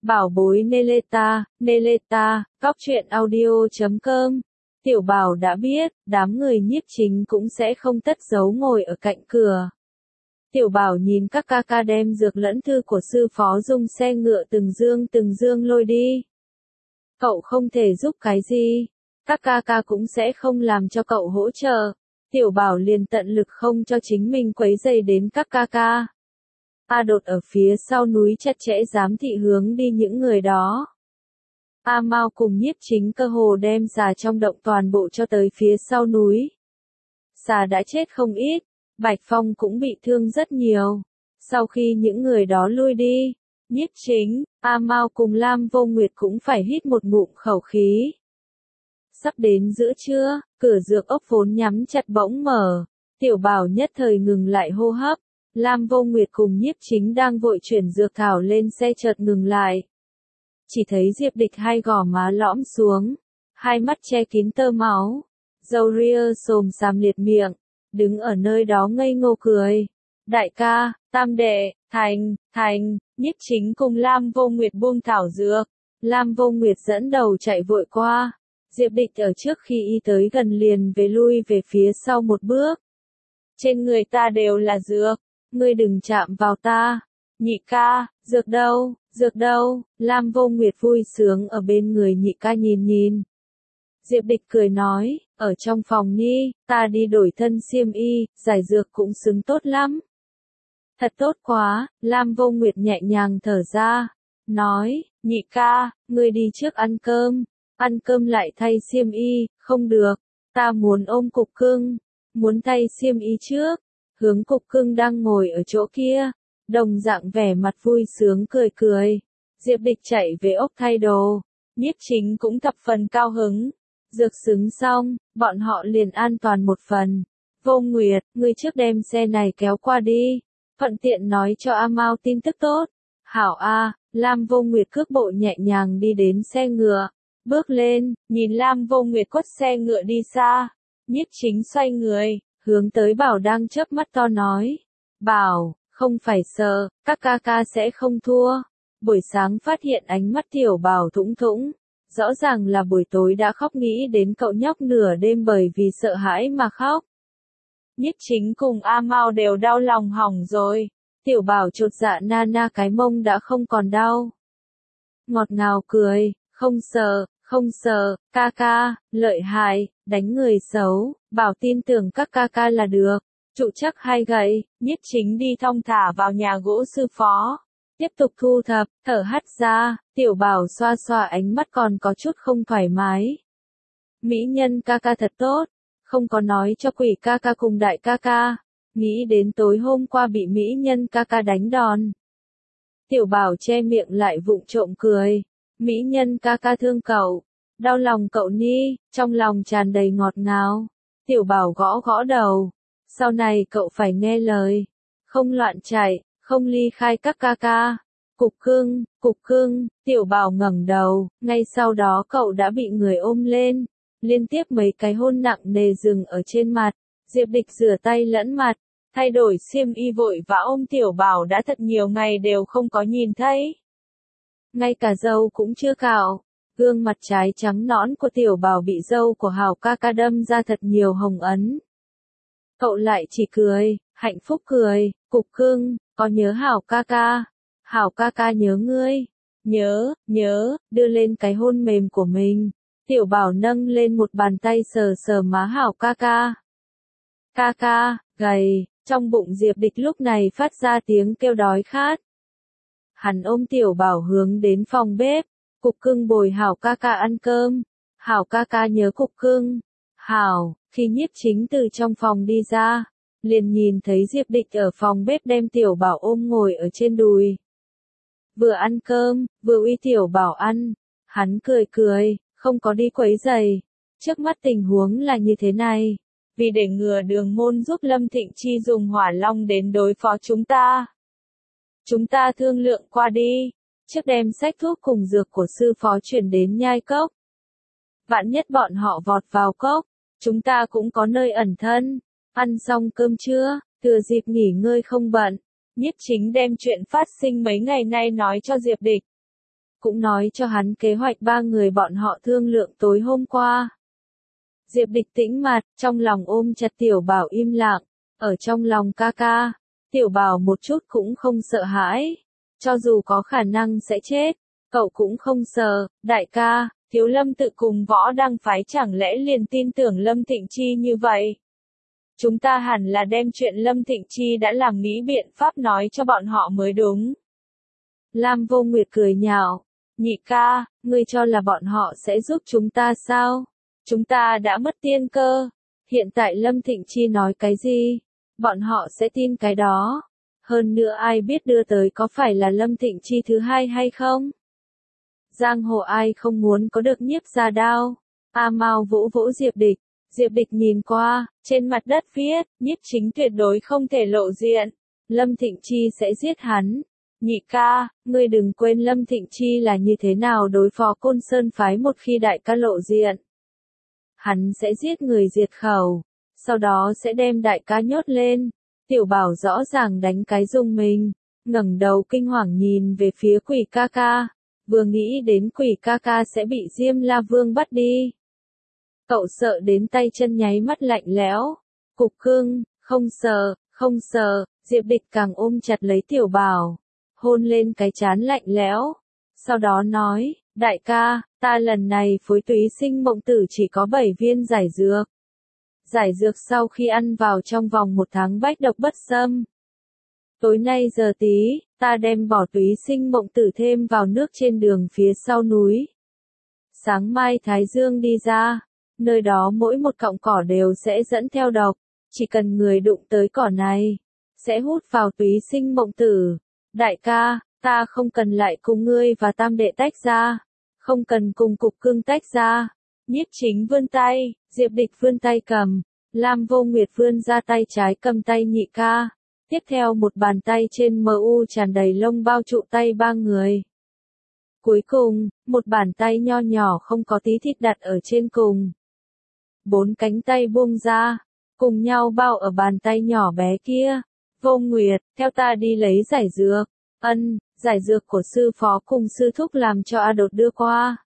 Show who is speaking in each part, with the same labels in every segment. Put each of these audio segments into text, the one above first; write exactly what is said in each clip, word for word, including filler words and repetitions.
Speaker 1: Bảo bối Neleta, Neleta, cóc truyện audio chấm com. Tiểu Bảo đã biết, đám người nhiếp chính cũng sẽ không tất giấu ngồi ở cạnh cửa. Tiểu Bảo nhìn các ca ca đem dược lẫn thư của sư phó dùng xe ngựa từng dương từng dương lôi đi. Cậu không thể giúp cái gì. Các ca ca cũng sẽ không làm cho cậu hỗ trợ. Tiểu Bảo liền tận lực không cho chính mình quấy rầy đến các ca ca. A Đột ở phía sau núi chặt chẽ giám thị hướng đi những người đó. A Mao cùng nhiếp chính cơ hồ đem xà trong động toàn bộ cho tới phía sau núi. Xà đã chết không ít, Bạch Phong cũng bị thương rất nhiều. Sau khi những người đó lui đi, nhiếp chính, A Mao cùng Lam Vô Nguyệt cũng phải hít một ngụm khẩu khí. Sắp đến giữa trưa, cửa dược ốc vốn nhắm chặt bỗng mở. Tiểu Bảo nhất thời ngừng lại hô hấp. Lam Vô Nguyệt cùng nhiếp chính đang vội chuyển dược thảo lên xe chợt ngừng lại. Chỉ thấy Diệp Địch hai gò má lõm xuống, hai mắt che kín tơ máu, râu ria xồm xàm liệt miệng, đứng ở nơi đó ngây ngô cười. Đại ca, tam đệ, thành, thành, nhiếp chính cùng Lam Vô Nguyệt buông thảo dược. Lam Vô Nguyệt dẫn đầu chạy vội qua. Diệp Địch ở trước khi y tới gần liền về lui về phía sau một bước. Trên người ta đều là dược, ngươi đừng chạm vào ta. Nhị ca, dược đâu, dược đâu? Lam Vô Nguyệt vui sướng ở bên người nhị ca nhìn nhìn. Diệp Địch cười nói, ở trong phòng nhi, ta đi đổi thân xiêm y, giải dược cũng xứng tốt lắm. Thật tốt quá, Lam Vô Nguyệt nhẹ nhàng thở ra, nói, nhị ca, ngươi đi trước ăn cơm, ăn cơm lại thay xiêm y, không được, ta muốn ôm Cục Cưng, muốn thay xiêm y trước. Hướng Cục Cưng đang ngồi ở chỗ kia, đồng dạng vẻ mặt vui sướng cười cười. Diệp Địch chạy về ốc thay đồ, nhiếp chính cũng thập phần cao hứng. Dược xứng xong, bọn họ liền an toàn một phần. Vô Nguyệt, ngươi trước đem xe này kéo qua đi, thuận tiện nói cho A Mao tin tức tốt. Hảo A, Lam Vô Nguyệt cước bộ nhẹ nhàng đi đến xe ngựa, bước lên, nhìn Lam Vô Nguyệt quất xe ngựa đi xa. Nhiếp chính xoay người, hướng tới Bảo đang chớp mắt to nói. Bảo, không phải sợ, các ca ca sẽ không thua. Buổi sáng phát hiện ánh mắt Tiểu Bảo thũng thũng. Rõ ràng là buổi tối đã khóc nghĩ đến cậu nhóc nửa đêm bởi vì sợ hãi mà khóc. Nhiếp chính cùng A Mao đều đau lòng hỏng rồi. Tiểu Bảo chột dạ na na cái mông đã không còn đau. Ngọt ngào cười, không sợ, không sợ, ca ca, lợi hại, đánh người xấu, Bảo tin tưởng các ca ca là được. Trụ chắc hai gậy, nhiếp chính đi thong thả vào nhà gỗ sư phó. Tiếp tục thu thập, thở hắt ra, Tiểu Bảo xoa xoa ánh mắt còn có chút không thoải mái. Mỹ nhân ca ca thật tốt, không có nói cho quỷ ca ca cùng đại ca ca. Nghĩ đến tối hôm qua bị Mỹ nhân ca ca đánh đòn. Tiểu Bảo che miệng lại vụng trộm cười. Mỹ nhân ca ca thương cậu, đau lòng cậu ni, trong lòng tràn đầy ngọt ngào. Tiểu Bảo gõ gõ đầu. Sau này cậu phải nghe lời, không loạn chạy, không ly khai các ca ca. Cục Cưng, Cục Cưng, Tiểu Bảo ngẩng đầu, ngay sau đó cậu đã bị người ôm lên, liên tiếp mấy cái hôn nặng nề dừng ở trên mặt. Diệp Địch rửa tay lẫn mặt, thay đổi xiêm y vội và ôm Tiểu Bảo đã thật nhiều ngày đều không có nhìn thấy. Ngay cả râu cũng chưa cạo, gương mặt trái trắng nõn của Tiểu Bảo bị râu của Hảo ca ca đâm ra thật nhiều hồng ấn. Cậu lại chỉ cười, hạnh phúc cười. Cục Cưng, có nhớ Hảo ca ca? Hảo ca ca nhớ ngươi. Nhớ, nhớ, đưa lên cái hôn mềm của mình. Tiểu Bảo nâng lên một bàn tay sờ sờ má Hảo ca ca. Ca ca, gầy, trong bụng Diệp Địch lúc này phát ra tiếng kêu đói khát. Hắn ôm Tiểu Bảo hướng đến phòng bếp. Cục Cưng bồi Hảo ca ca ăn cơm. Hảo ca ca nhớ Cục Cưng. Hảo, khi nhiếp chính từ trong phòng đi ra, liền nhìn thấy Diệp Địch ở phòng bếp đem Tiểu Bảo ôm ngồi ở trên đùi. Vừa ăn cơm, vừa uy Tiểu Bảo ăn. Hắn cười cười, không có đi quấy giày. Trước mắt tình huống là như thế này. Vì để ngừa Đường Môn giúp Lâm Thịnh Chi dùng hỏa long đến đối phó chúng ta. Chúng ta thương lượng qua đi. Trước đem sách thuốc cùng dược của sư phó chuyển đến Nhai Cốc. Vạn nhất bọn họ vọt vào cốc, chúng ta cũng có nơi ẩn thân. Ăn xong cơm trưa, thừa dịp nghỉ ngơi không bận, nhiếp chính đem chuyện phát sinh mấy ngày nay nói cho Diệp Địch. cũng nói cho hắn kế hoạch ba người bọn họ thương lượng tối hôm qua. Diệp Địch tĩnh mặt, trong lòng ôm chặt Tiểu Bảo im lặng, ở trong lòng ca ca, Tiểu Bảo một chút cũng không sợ hãi, cho dù có khả năng sẽ chết, cậu cũng không sợ, đại ca, Thiếu Lâm tự cùng Võ Đăng phái chẳng lẽ liền tin tưởng Lâm Thịnh Chi như vậy? Chúng ta hẳn là đem chuyện Lâm Thịnh Chi đã làm nghĩ biện pháp nói cho bọn họ mới đúng. Lam Vô Nguyệt cười nhạo, nhị ca, ngươi cho là bọn họ sẽ giúp chúng ta sao? Chúng ta đã mất tiên cơ, hiện tại Lâm Thịnh Chi nói cái gì? Bọn họ sẽ tin cái đó. Hơn nữa ai biết đưa tới có phải là Lâm Thịnh Chi thứ hai hay không? Giang hồ ai không muốn có được nhiếp gia đao? A Mao vỗ vỗ Diệp Địch. Diệp Địch nhìn qua, trên mặt đất viết, nhiếp chính tuyệt đối không thể lộ diện. Lâm Thịnh Chi sẽ giết hắn. Nhị ca, ngươi đừng quên Lâm Thịnh Chi là như thế nào đối phó Côn Sơn phái một khi đại ca lộ diện. Hắn sẽ giết người diệt khẩu, sau đó sẽ đem đại ca nhốt lên. Tiểu Bảo rõ ràng đánh cái rung mình, ngẩng đầu kinh hoàng nhìn về phía Quỷ ca ca, vừa nghĩ đến Quỷ ca ca sẽ bị Diêm La Vương bắt đi. Cậu sợ đến tay chân nháy mắt lạnh lẽo. Cục cưng, không sợ, không sợ, Diệp Địch càng ôm chặt lấy Tiểu Bảo, hôn lên cái trán lạnh lẽo. Sau đó nói, đại ca, ta lần này phối túy sinh mộng tử chỉ có bảy viên giải dược. Giải dược sau khi ăn vào trong vòng một tháng bách độc bất xâm. Tối nay giờ tí, ta đem bỏ túy sinh mộng tử thêm vào nước trên đường phía sau núi. Sáng mai Thái Dương đi ra, nơi đó mỗi một cọng cỏ đều sẽ dẫn theo độc, chỉ cần người đụng tới cỏ này, sẽ hút vào túy sinh mộng tử. Đại ca, ta không cần lại cùng ngươi và tam đệ tách ra, không cần cùng cục cưng tách ra. Nhiếp chính vươn tay, Diệp Địch vươn tay cầm, Lam Vô Nguyệt vươn ra tay trái cầm tay nhị ca. Tiếp theo một bàn tay trên mờ u tràn đầy lông bao trụ tay ba người. Cuối cùng, một bàn tay nho nhỏ không có tí thịt đặt ở trên cùng. Bốn cánh tay buông ra, cùng nhau bao ở bàn tay nhỏ bé kia. Vô Nguyệt, theo ta đi lấy giải dược. Ân, giải dược của sư phó cùng sư thúc làm cho A Đột đưa qua.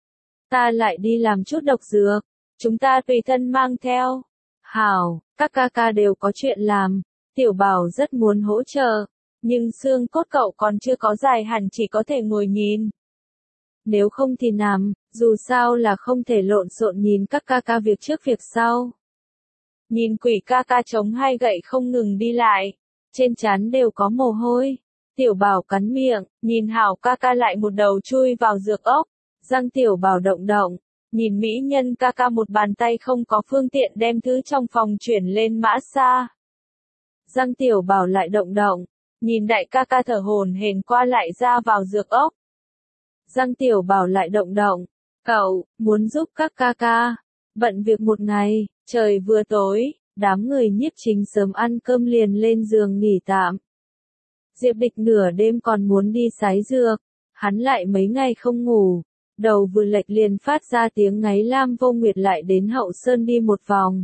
Speaker 1: Ta lại đi làm chút độc dược, chúng ta tùy thân mang theo. Hảo, các ca ca đều có chuyện làm, Tiểu Bảo rất muốn hỗ trợ, nhưng xương cốt cậu còn chưa có dài hẳn chỉ có thể ngồi nhìn. Nếu không thì nằm, dù sao là không thể lộn xộn nhìn các ca ca việc trước việc sau. Nhìn Quỷ ca ca chống hai gậy không ngừng đi lại, trên trán đều có mồ hôi. Tiểu Bảo cắn miệng, nhìn Hảo ca ca lại một đầu chui vào dược ốc. Răng Tiểu Bảo động động, nhìn mỹ nhân ca ca một bàn tay không có phương tiện đem thứ trong phòng chuyển lên mã xa. Răng Tiểu Bảo lại động động, nhìn đại ca ca thở hổn hển qua lại ra vào dược ốc. Răng Tiểu Bảo lại động động, cậu, muốn giúp các ca ca. Bận việc một ngày, trời vừa tối, đám người nhiếp chính sớm ăn cơm liền lên giường nghỉ tạm. Diệp Địch nửa đêm còn muốn đi sái dược, hắn lại mấy ngày không ngủ. Đầu vừa lệch liền phát ra tiếng ngáy. Lam Vô Nguyệt lại đến Hậu Sơn đi một vòng.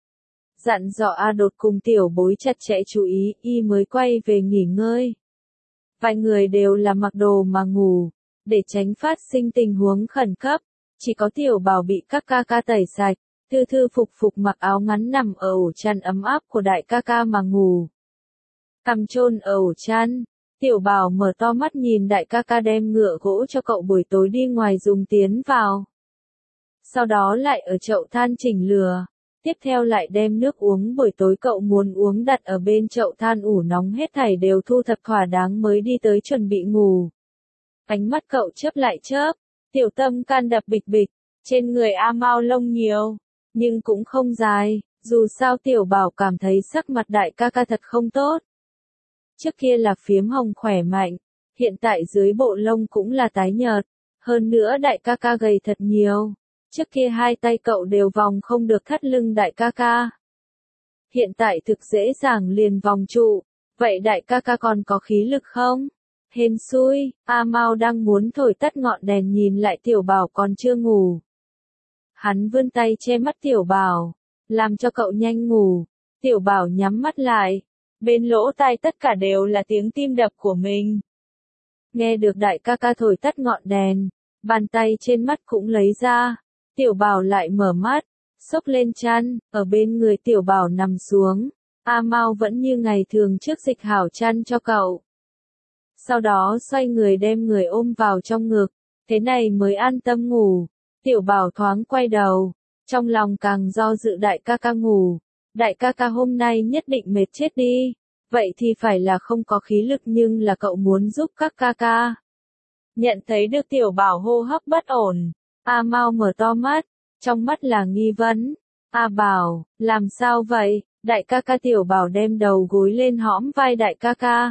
Speaker 1: Dặn dò A Đột cùng Tiểu Bối chặt chẽ chú ý, y mới quay về nghỉ ngơi. Vài người đều là mặc đồ mà ngủ, để tránh phát sinh tình huống khẩn cấp. Chỉ có Tiểu Bảo bị các ca ca tẩy sạch, thư thư phục phục mặc áo ngắn nằm ở ổ chăn ấm áp của đại ca ca mà ngủ. Cằm chôn ở ổ chăn. Tiểu Bảo mở to mắt nhìn đại ca ca đem ngựa gỗ cho cậu buổi tối đi ngoài dùng tiến vào. Sau đó lại ở chậu than chỉnh lửa. Tiếp theo lại đem nước uống buổi tối cậu muốn uống đặt ở bên chậu than ủ nóng hết thảy đều thu thập thỏa đáng mới đi tới chuẩn bị ngủ. Ánh mắt cậu chớp lại chớp, tiểu tâm can đập bịch bịch, trên người A Mao lông nhiều, nhưng cũng không dài, dù sao Tiểu Bảo cảm thấy sắc mặt đại ca ca thật không tốt. Trước kia là phiếm hồng khỏe mạnh, hiện tại dưới bộ lông cũng là tái nhợt, hơn nữa đại ca ca gầy thật nhiều. Trước kia hai tay cậu đều vòng không được thắt lưng đại ca ca. Hiện tại thực dễ dàng liền vòng trụ, vậy đại ca ca còn có khí lực không? Hên xui, A Mao đang muốn thổi tắt ngọn đèn nhìn lại Tiểu Bảo còn chưa ngủ. Hắn vươn tay che mắt Tiểu Bảo, làm cho cậu nhanh ngủ. Tiểu Bảo nhắm mắt lại, bên lỗ tai tất cả đều là tiếng tim đập của mình. Nghe được đại ca ca thổi tắt ngọn đèn, bàn tay trên mắt cũng lấy ra. Tiểu Bảo lại mở mắt, xốc lên chăn, ở bên người Tiểu Bảo nằm xuống. A Mau vẫn như ngày thường trước dịch hảo chăn cho cậu. Sau đó xoay người đem người ôm vào trong ngực, thế này mới an tâm ngủ. Tiểu Bảo thoáng quay đầu, trong lòng càng do dự đại ca ca ngủ. Đại ca ca hôm nay nhất định mệt chết đi, vậy thì phải là không có khí lực nhưng là cậu muốn giúp các ca ca. Nhận thấy được Tiểu Bảo hô hấp bất ổn, A Mau mở to mắt, trong mắt là nghi vấn. A Bảo, làm sao vậy? Đại ca ca. Tiểu Bảo đem đầu gối lên hõm vai đại ca ca.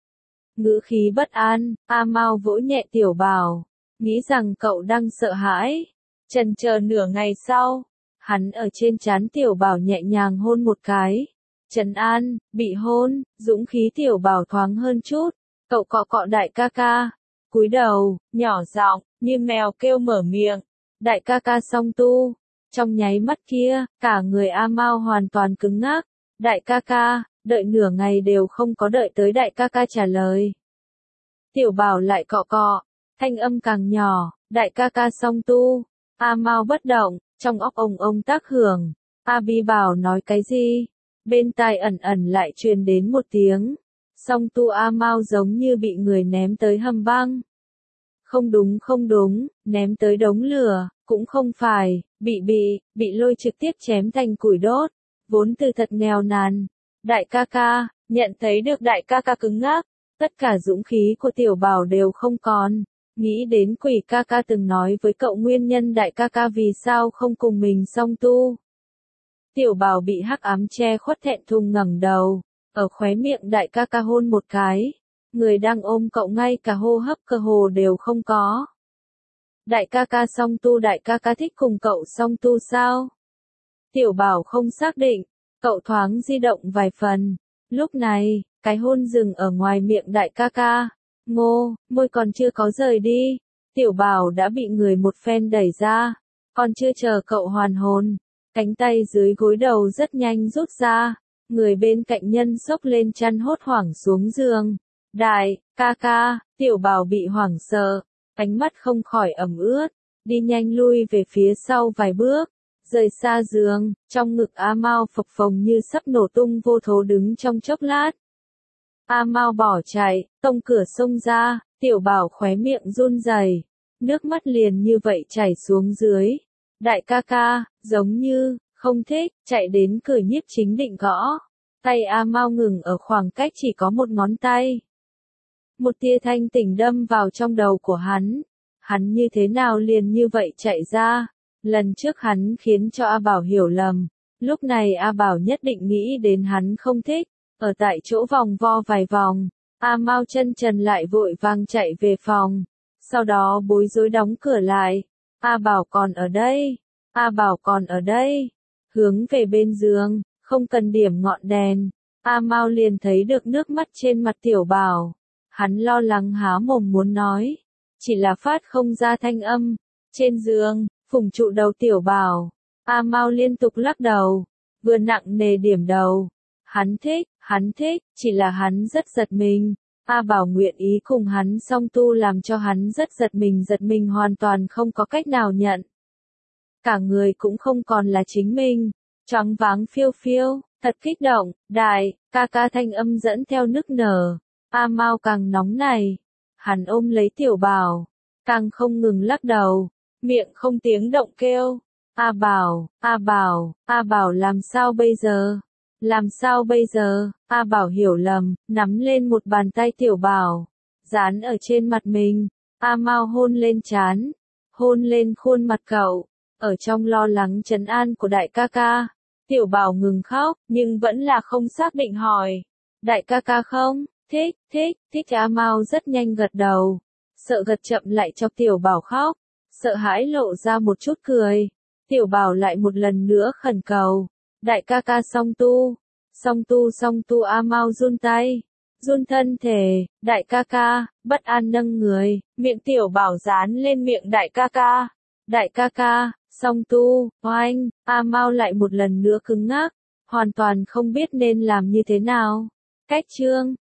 Speaker 1: Ngữ khí bất an, A Mau vỗ nhẹ Tiểu Bảo, nghĩ rằng cậu đang sợ hãi. Chần chờ nửa ngày sau, hắn ở trên trán Tiểu Bảo nhẹ nhàng hôn một cái. Trấn an, bị hôn, dũng khí Tiểu Bảo thoáng hơn chút. Cậu cọ cọ đại ca ca, cúi đầu, nhỏ giọng, như mèo kêu mở miệng. Đại ca ca song tu. Trong nháy mắt kia, cả người A Mau hoàn toàn cứng ngắc. Đại ca ca, đợi nửa ngày đều không có đợi tới đại ca ca trả lời. Tiểu Bảo lại cọ cọ, thanh âm càng nhỏ, đại ca ca song tu. A Mau bất động, trong óc ông ông tác hưởng. A Bi Bảo nói cái gì? Bên tai ẩn ẩn lại truyền đến một tiếng. Song tu. A Mau giống như bị người ném tới hầm băng. Không đúng không đúng, ném tới đống lửa, cũng không phải, bị bị, bị lôi trực tiếp chém thành củi đốt. Vốn từ thật nghèo nàn. Đại ca ca, nhận thấy được đại ca ca cứng ngắc, tất cả dũng khí của Tiểu Bảo đều không còn. Nghĩ đến quỷ ca ca từng nói với cậu nguyên nhân đại ca ca vì sao không cùng mình song tu. Tiểu Bảo bị hắc ám che khuất thẹn thùng ngẩng đầu, ở khóe miệng đại ca ca hôn một cái. Người đang ôm cậu ngay cả hô hấp cơ hồ đều không có. Đại ca ca song tu. Đại ca ca thích cùng cậu song tu sao? Tiểu Bảo không xác định, cậu thoáng di động vài phần. Lúc này, cái hôn dừng ở ngoài miệng đại ca ca. Ngô, môi còn chưa có rời đi. Tiểu Bảo đã bị người một phen đẩy ra. Còn chưa chờ cậu hoàn hồn, cánh tay dưới gối đầu rất nhanh rút ra. Người bên cạnh nhân xốc lên chăn hốt hoảng xuống giường. Đại, ca ca, Tiểu Bảo bị hoảng sợ, ánh mắt không khỏi ẩm ướt, đi nhanh lui về phía sau vài bước, rời xa giường, trong ngực A Mau phập phồng như sắp nổ tung vô thố đứng trong chốc lát. A Mau bỏ chạy, tông cửa xông ra, Tiểu Bảo khóe miệng run rẩy, nước mắt liền như vậy chảy xuống dưới. Đại ca ca, giống như, không thích, chạy đến cửa Nhiếp Chính định gõ. Tay A Mau ngừng ở khoảng cách chỉ có một ngón tay. Một tia thanh tỉnh đâm vào trong đầu của hắn. Hắn như thế nào liền như vậy chạy ra. Lần trước hắn khiến cho A Bảo hiểu lầm. Lúc này A Bảo nhất định nghĩ đến hắn không thích. Ở tại chỗ vòng vo vài vòng. A Mau chân trần lại vội vàng chạy về phòng. Sau đó bối rối đóng cửa lại. A Bảo còn ở đây. A Bảo còn ở đây. Hướng về bên giường, không cần điểm ngọn đèn. A Mau liền thấy được nước mắt trên mặt Tiểu Bảo. Hắn lo lắng há mồm muốn nói, chỉ là phát không ra thanh âm. Trên giường, phùng trụ đầu Tiểu Bảo, A Mau liên tục lắc đầu, vừa nặng nề điểm đầu. Hắn thích, hắn thích, chỉ là hắn rất giật mình. A Bảo nguyện ý cùng hắn song tu làm cho hắn rất giật mình giật mình hoàn toàn không có cách nào nhận. Cả người cũng không còn là chính mình, choáng váng phiêu phiêu, thật kích động. Đại, ca ca thanh âm dẫn theo nức nở. A Mau càng nóng này, hắn ôm lấy Tiểu Bảo, càng không ngừng lắc đầu, miệng không tiếng động kêu. A Bảo, A Bảo, A Bảo làm sao bây giờ? Làm sao bây giờ? A Bảo hiểu lầm, nắm lên một bàn tay Tiểu Bảo, dán ở trên mặt mình. A Mau hôn lên trán, hôn lên khuôn mặt cậu, ở trong lo lắng trấn an của đại ca ca. Tiểu Bảo ngừng khóc, nhưng vẫn là không xác định hỏi. Đại ca ca không? Thích, thích, thích. A Mau rất nhanh gật đầu, sợ gật chậm lại cho Tiểu Bảo khóc, sợ hãi lộ ra một chút cười. Tiểu Bảo lại một lần nữa khẩn cầu, đại ca ca song tu, song tu song tu. A Mau run tay, run thân thể, đại ca ca, bất an nâng người, miệng Tiểu Bảo dán lên miệng đại ca ca, đại ca ca, song tu, oanh. A Mau lại một lần nữa cứng ngắc, hoàn toàn không biết nên làm như thế nào. Cách chương